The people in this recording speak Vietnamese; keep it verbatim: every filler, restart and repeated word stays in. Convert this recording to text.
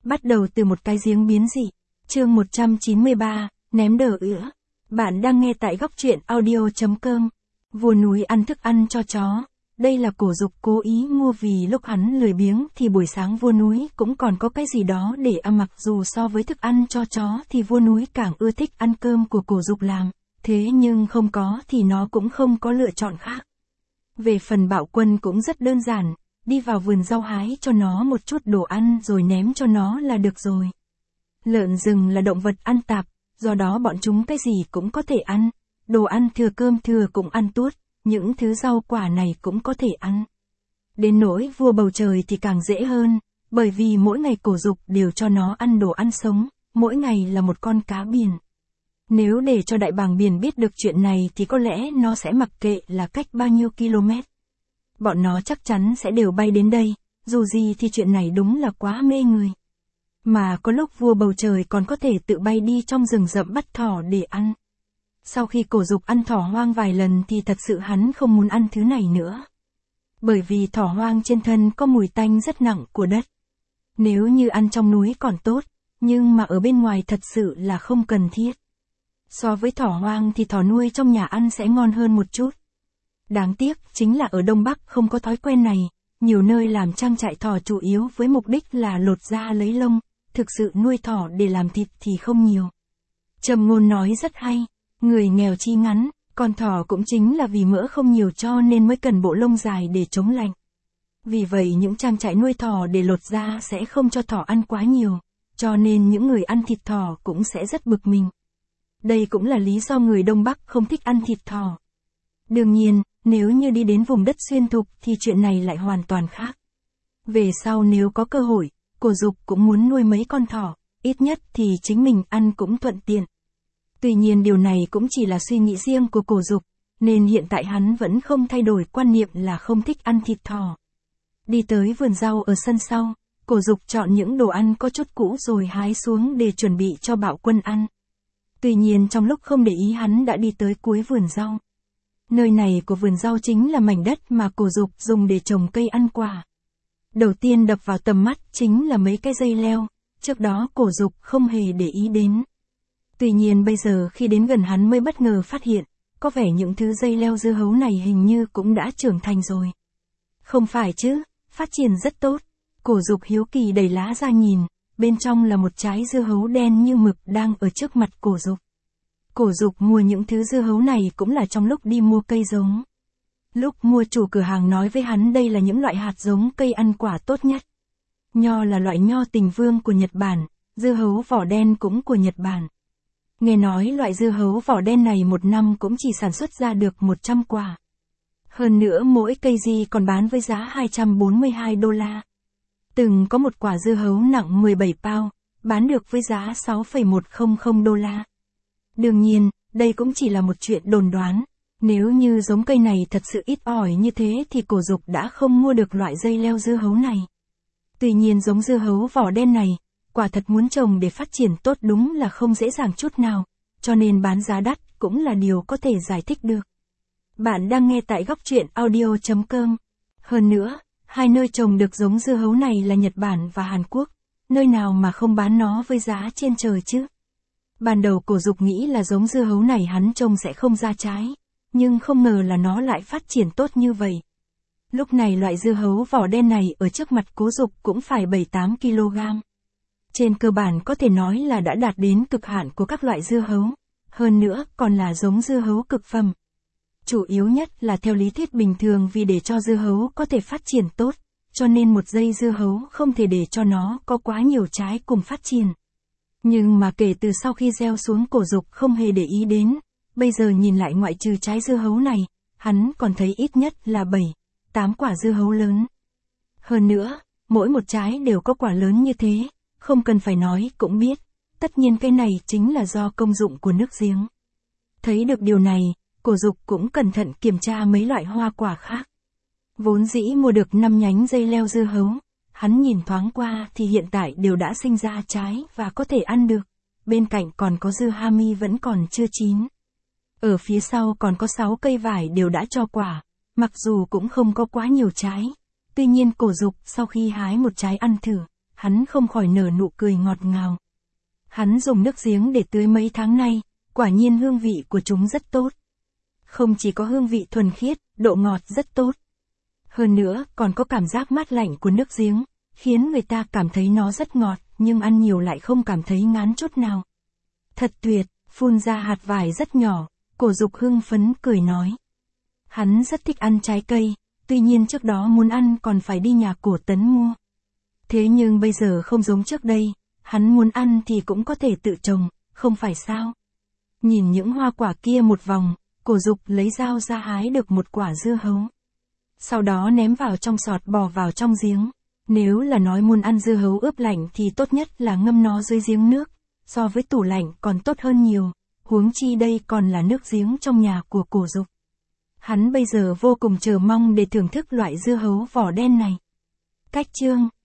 Bắt đầu từ một cái giếng biến dị. Chương một trăm chín mươi ba, ném đờ ữa. Bạn đang nghe tại góc truyện audio chấm com. Vua núi ăn thức ăn cho chó. Đây là Cổ Dục cố ý mua vì lúc hắn lười biếng thì buổi sáng vua núi cũng còn có cái gì đó để ăn, mặc dù so với thức ăn cho chó thì vua núi càng ưa thích ăn cơm của Cổ Dục làm, thế nhưng không có thì nó cũng không có lựa chọn khác. Về phần Bạo Quân cũng rất đơn giản, đi vào vườn rau hái cho nó một chút đồ ăn rồi ném cho nó là được rồi. Lợn rừng là động vật ăn tạp, do đó bọn chúng cái gì cũng có thể ăn, đồ ăn thừa cơm thừa cũng ăn tuốt, những thứ rau quả này cũng có thể ăn. Đến nỗi vua bầu trời thì càng dễ hơn, bởi vì mỗi ngày Cổ Dục đều cho nó ăn đồ ăn sống, mỗi ngày là một con cá biển. Nếu để cho đại bàng biển biết được chuyện này thì có lẽ nó sẽ mặc kệ là cách bao nhiêu km. Bọn nó chắc chắn sẽ đều bay đến đây, dù gì thì chuyện này đúng là quá mê người. Mà có lúc vua bầu trời còn có thể tự bay đi trong rừng rậm bắt thỏ để ăn. Sau khi Cổ Dục ăn thỏ hoang vài lần thì thật sự hắn không muốn ăn thứ này nữa. Bởi vì thỏ hoang trên thân có mùi tanh rất nặng của đất. Nếu như ăn trong núi còn tốt, nhưng mà ở bên ngoài thật sự là không cần thiết. So với thỏ hoang thì thỏ nuôi trong nhà ăn sẽ ngon hơn một chút. Đáng tiếc chính là ở Đông Bắc không có thói quen này, nhiều nơi làm trang trại thỏ chủ yếu với mục đích là lột da lấy lông, thực sự nuôi thỏ để làm thịt thì không nhiều. Trầm ngôn nói rất hay, người nghèo chi ngắn, con thỏ cũng chính là vì mỡ không nhiều cho nên mới cần bộ lông dài để chống lạnh. Vì vậy những trang trại nuôi thỏ để lột da sẽ không cho thỏ ăn quá nhiều, cho nên những người ăn thịt thỏ cũng sẽ rất bực mình. Đây cũng là lý do người Đông Bắc không thích ăn thịt thỏ. Đương nhiên, nếu như đi đến vùng đất xuyên thục thì chuyện này lại hoàn toàn khác. Về sau nếu có cơ hội, Cổ Dục cũng muốn nuôi mấy con thỏ, ít nhất thì chính mình ăn cũng thuận tiện. Tuy nhiên điều này cũng chỉ là suy nghĩ riêng của Cổ Dục, nên hiện tại hắn vẫn không thay đổi quan niệm là không thích ăn thịt thỏ. Đi tới vườn rau ở sân sau, Cổ Dục chọn những đồ ăn có chút cũ rồi hái xuống để chuẩn bị cho Bạo Quân ăn. Tuy nhiên trong lúc không để ý hắn đã đi tới cuối vườn rau. Nơi này của vườn rau chính là mảnh đất mà Cổ Dục dùng để trồng cây ăn quả. Đầu tiên đập vào tầm mắt chính là mấy cái dây leo, trước đó Cổ Dục không hề để ý đến. Tuy nhiên bây giờ khi đến gần hắn mới bất ngờ phát hiện, có vẻ những thứ dây leo dưa hấu này hình như cũng đã trưởng thành rồi. Không phải chứ, phát triển rất tốt. Cổ Dục hiếu kỳ đẩy lá ra nhìn, bên trong là một trái dưa hấu đen như mực đang ở trước mặt Cổ Dục. Cổ Dục mua những thứ dưa hấu này cũng là trong lúc đi mua cây giống. Lúc mua chủ cửa hàng nói với hắn đây là những loại hạt giống cây ăn quả tốt nhất. Nho là loại nho Tình Vương của Nhật Bản, dưa hấu vỏ đen cũng của Nhật Bản. Nghe nói loại dưa hấu vỏ đen này một năm cũng chỉ sản xuất ra được một trăm quả. Hơn nữa mỗi cây gì còn bán với giá hai trăm bốn mươi hai đô la. Từng có một quả dưa hấu nặng mười bảy pound, bán được với giá sáu phẩy một không đô la. Đương nhiên, đây cũng chỉ là một chuyện đồn đoán. Nếu như giống cây này thật sự ít ỏi như thế thì Cổ Dục đã không mua được loại dây leo dưa hấu này. Tuy nhiên giống dưa hấu vỏ đen này, quả thật muốn trồng để phát triển tốt đúng là không dễ dàng chút nào, cho nên bán giá đắt cũng là điều có thể giải thích được. Bạn đang nghe tại góc truyện audio chấm com. Hơn nữa, hai nơi trồng được giống dưa hấu này là Nhật Bản và Hàn Quốc, nơi nào mà không bán nó với giá trên trời chứ. Ban đầu Cổ Dục nghĩ là giống dưa hấu này hắn trông sẽ không ra trái, nhưng không ngờ là nó lại phát triển tốt như vậy. Lúc này loại dưa hấu vỏ đen này ở trước mặt Cổ Dục cũng phải bảy tám ki lô gam. Trên cơ bản có thể nói là đã đạt đến cực hạn của các loại dưa hấu, hơn nữa còn là giống dưa hấu cực phẩm. Chủ yếu nhất là theo lý thuyết bình thường vì để cho dưa hấu có thể phát triển tốt, cho nên một dây dưa hấu không thể để cho nó có quá nhiều trái cùng phát triển. Nhưng mà kể từ sau khi gieo xuống Cổ Dục không hề để ý đến, bây giờ nhìn lại ngoại trừ trái dưa hấu này, hắn còn thấy ít nhất là bảy, tám quả dưa hấu lớn. Hơn nữa, mỗi một trái đều có quả lớn như thế, không cần phải nói cũng biết, tất nhiên cái này chính là do công dụng của nước giếng. Thấy được điều này, Cổ Dục cũng cẩn thận kiểm tra mấy loại hoa quả khác. Vốn dĩ mua được năm nhánh dây leo dưa hấu, hắn nhìn thoáng qua thì hiện tại đều đã sinh ra trái và có thể ăn được, bên cạnh còn có dưa hami vẫn còn chưa chín. Ở phía sau còn có sáu cây vải đều đã cho quả, mặc dù cũng không có quá nhiều trái. Tuy nhiên Cổ Dục sau khi hái một trái ăn thử, hắn không khỏi nở nụ cười ngọt ngào. Hắn dùng nước giếng để tưới mấy tháng nay, quả nhiên hương vị của chúng rất tốt. Không chỉ có hương vị thuần khiết, độ ngọt rất tốt. Hơn nữa, còn có cảm giác mát lạnh của nước giếng, khiến người ta cảm thấy nó rất ngọt, nhưng ăn nhiều lại không cảm thấy ngán chút nào. Thật tuyệt, phun ra hạt vải rất nhỏ, Cổ Dục hưng phấn cười nói. Hắn rất thích ăn trái cây, tuy nhiên trước đó muốn ăn còn phải đi nhà Cổ Tấn mua. Thế nhưng bây giờ không giống trước đây, hắn muốn ăn thì cũng có thể tự trồng, không phải sao? Nhìn những hoa quả kia một vòng, Cổ Dục lấy dao ra hái được một quả dưa hấu. Sau đó ném vào trong sọt bò vào trong giếng. Nếu là nói muốn ăn dưa hấu ướp lạnh thì tốt nhất là ngâm nó dưới giếng nước, so với tủ lạnh còn tốt hơn nhiều, huống chi đây còn là nước giếng trong nhà của Cổ Dục. Hắn bây giờ vô cùng chờ mong để thưởng thức loại dưa hấu vỏ đen này. Cách chương